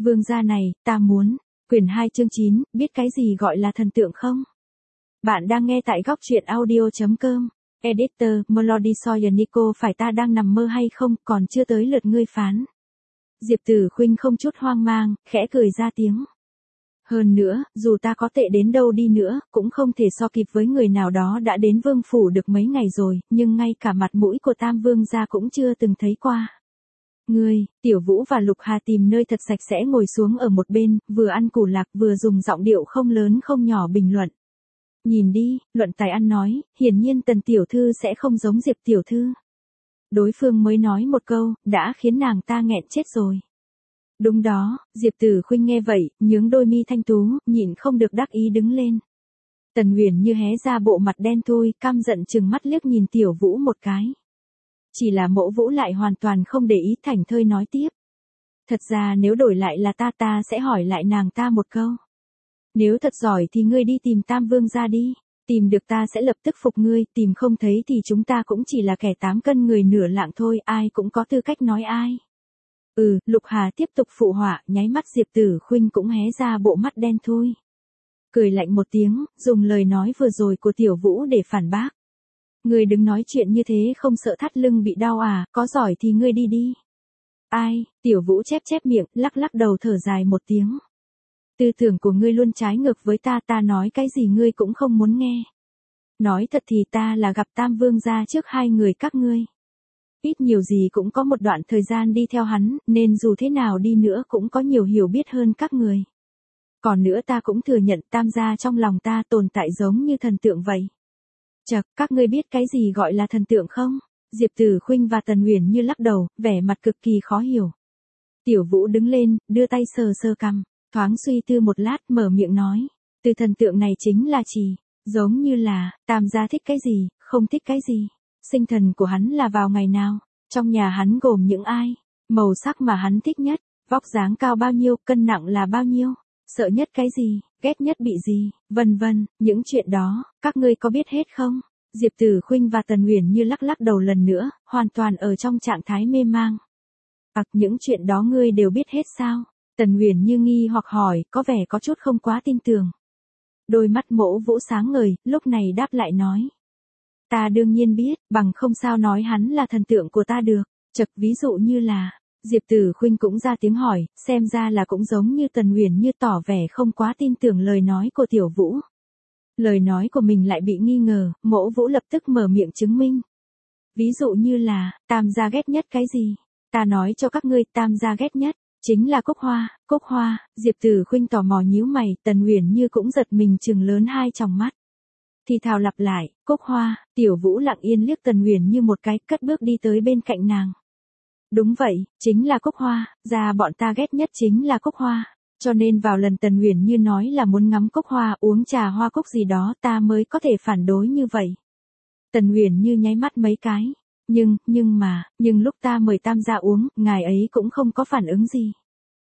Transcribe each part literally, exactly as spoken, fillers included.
Vương gia này, ta muốn. Quyển hai chương chín, biết cái gì gọi là thần tượng không? Bạn đang nghe tại góc truyện audio chấm com. Editor, Melody Soyanico, phải ta đang nằm mơ hay không, còn chưa tới lượt ngươi phán. Diệp Tử Khuynh không chút hoang mang, khẽ cười ra tiếng. Hơn nữa, dù ta có tệ đến đâu đi nữa, cũng không thể so kịp với người nào đó đã đến vương phủ được mấy ngày rồi, nhưng ngay cả mặt mũi của Tam Vương gia cũng chưa từng thấy qua. Ngươi, Tiểu Vũ và Lục Hà tìm nơi thật sạch sẽ ngồi xuống ở một bên, vừa ăn củ lạc vừa dùng giọng điệu không lớn không nhỏ bình luận. Nhìn đi, luận tài ăn nói, hiển nhiên Tần Tiểu Thư sẽ không giống Diệp Tiểu Thư. Đối phương mới nói một câu, đã khiến nàng ta nghẹn chết rồi. Đúng đó, Diệp Tử Khuynh nghe vậy, nhướng đôi mi thanh tú, nhịn không được đắc ý đứng lên. Tần Uyển Như hé ra bộ mặt đen thui, căm giận trừng mắt liếc nhìn Tiểu Vũ một cái. Chỉ là Mộ Vũ lại hoàn toàn không để ý, thảnh thơi nói tiếp. Thật ra nếu đổi lại là ta ta sẽ hỏi lại nàng ta một câu. Nếu thật giỏi thì ngươi đi tìm Tam Vương gia đi, tìm được ta sẽ lập tức phục ngươi, tìm không thấy thì chúng ta cũng chỉ là kẻ tám cân người nửa lạng thôi, ai cũng có tư cách nói ai. Ừ, Lục Hà tiếp tục phụ họa, nháy mắt Diệp Tử Khuynh cũng hé ra bộ mắt đen thui. Cười lạnh một tiếng, dùng lời nói vừa rồi của Tiểu Vũ để phản bác. Ngươi đừng nói chuyện như thế, không sợ thắt lưng bị đau à, có giỏi thì ngươi đi đi. Ai, Tiểu Vũ chép chép miệng, lắc lắc đầu thở dài một tiếng. Tư tưởng của ngươi luôn trái ngược với ta, ta nói cái gì ngươi cũng không muốn nghe. Nói thật thì ta là gặp Tam Vương gia trước hai người các ngươi. Ít nhiều gì cũng có một đoạn thời gian đi theo hắn, nên dù thế nào đi nữa cũng có nhiều hiểu biết hơn các người. Còn nữa ta cũng thừa nhận Tam gia trong lòng ta tồn tại giống như thần tượng vậy. Chậc, các ngươi biết cái gì gọi là thần tượng không? Diệp Tử Khuynh và Tần Uyển Như lắc đầu, vẻ mặt cực kỳ khó hiểu. Tiểu Vũ đứng lên, đưa tay sờ sờ cằm, thoáng suy tư một lát mở miệng nói. Từ thần tượng này chính là chỉ, giống như là, Tam gia thích cái gì, không thích cái gì. Sinh thần của hắn là vào ngày nào, trong nhà hắn gồm những ai, màu sắc mà hắn thích nhất, vóc dáng cao bao nhiêu, cân nặng là bao nhiêu, sợ nhất cái gì, ghét nhất bị gì, vân vân, những chuyện đó, các ngươi có biết hết không? Diệp Tử Khuynh và Tần Uyển Như lắc lắc đầu lần nữa, hoàn toàn ở trong trạng thái mê mang. Ặc, những chuyện đó ngươi đều biết hết sao? Tần Uyển Như nghi hoặc hỏi, có vẻ có chút không quá tin tưởng. Đôi mắt Mộ Vũ sáng ngời, lúc này đáp lại nói. Ta đương nhiên biết, bằng không sao nói hắn là thần tượng của ta được. Chậc, ví dụ như là, Diệp Tử Khuynh cũng ra tiếng hỏi, xem ra là cũng giống như Tần Uyển Như tỏ vẻ không quá tin tưởng lời nói của Tiểu Vũ. Lời nói của mình lại bị nghi ngờ, Mộ Vũ lập tức mở miệng chứng minh. Ví dụ như là, Tam gia ghét nhất cái gì? Ta nói cho các ngươi, Tam gia ghét nhất chính là cúc hoa. Cúc hoa, Diệp Tử Khuynh tò mò nhíu mày, Tần Uyển Như cũng giật mình trừng lớn hai tròng mắt. Thì thào lặp lại, cúc hoa. Tiểu Vũ lặng yên liếc Tần Uyển Như một cái, cất bước đi tới bên cạnh nàng. Đúng vậy, chính là cúc hoa, gia bọn ta ghét nhất chính là cúc hoa. Cho nên vào lần Tần Uyển Như nói là muốn ngắm cúc hoa, uống trà hoa cúc gì đó, ta mới có thể phản đối như vậy. Tần Uyển Như nháy mắt mấy cái. Nhưng, nhưng mà, nhưng lúc ta mời Tam gia uống, ngài ấy cũng không có phản ứng gì.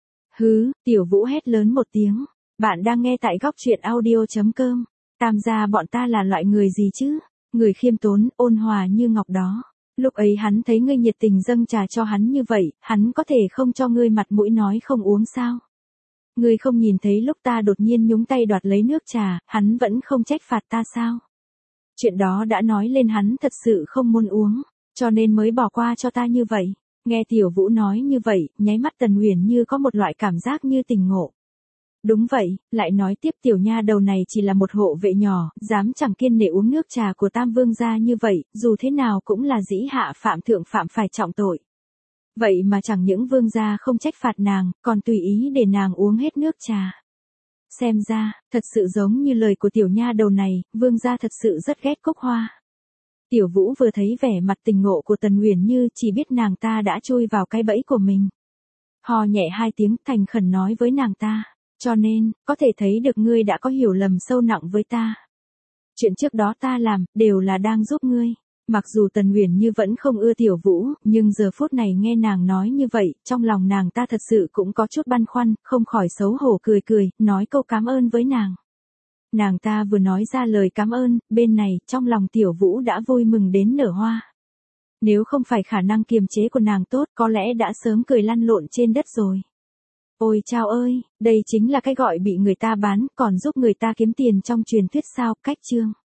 Hứ, Tiểu Vũ hét lớn một tiếng. Bạn đang nghe tại góc truyện audio chấm com. Tam gia bọn ta là loại người gì chứ? Người khiêm tốn, ôn hòa như ngọc đó. Lúc ấy hắn thấy ngươi nhiệt tình dâng trà cho hắn như vậy, hắn có thể không cho ngươi mặt mũi nói không uống sao? Ngươi không nhìn thấy lúc ta đột nhiên nhúng tay đoạt lấy nước trà, hắn vẫn không trách phạt ta sao? Chuyện đó đã nói lên hắn thật sự không muốn uống, cho nên mới bỏ qua cho ta như vậy. Nghe Tiểu Vũ nói như vậy, nháy mắt Tần Uyển Như có một loại cảm giác như tỉnh ngộ. Đúng vậy, lại nói tiếp tiểu nha đầu này chỉ là một hộ vệ nhỏ, dám chẳng kiêng nể uống nước trà của Tam Vương gia như vậy, dù thế nào cũng là dĩ hạ phạm thượng phạm phải trọng tội. Vậy mà chẳng những vương gia không trách phạt nàng, còn tùy ý để nàng uống hết nước trà. Xem ra, thật sự giống như lời của tiểu nha đầu này, vương gia thật sự rất ghét cúc hoa. Tiểu Vũ vừa thấy vẻ mặt tình ngộ của Tần Uyển Như, chỉ biết nàng ta đã chui vào cái bẫy của mình. Hò nhẹ hai tiếng, thành khẩn nói với nàng ta. Cho nên, có thể thấy được ngươi đã có hiểu lầm sâu nặng với ta. Chuyện trước đó ta làm, đều là đang giúp ngươi. Mặc dù Tần Uyển Như vẫn không ưa Tiểu Vũ, nhưng giờ phút này nghe nàng nói như vậy, trong lòng nàng ta thật sự cũng có chút băn khoăn, không khỏi xấu hổ cười cười, nói câu cảm ơn với nàng. Nàng ta vừa nói ra lời cảm ơn, bên này, trong lòng Tiểu Vũ đã vui mừng đến nở hoa. Nếu không phải khả năng kiềm chế của nàng tốt, có lẽ đã sớm cười lăn lộn trên đất rồi. Ôi chao ơi, đây chính là cái gọi bị người ta bán, còn giúp người ta kiếm tiền trong truyền thuyết sao, cách chương.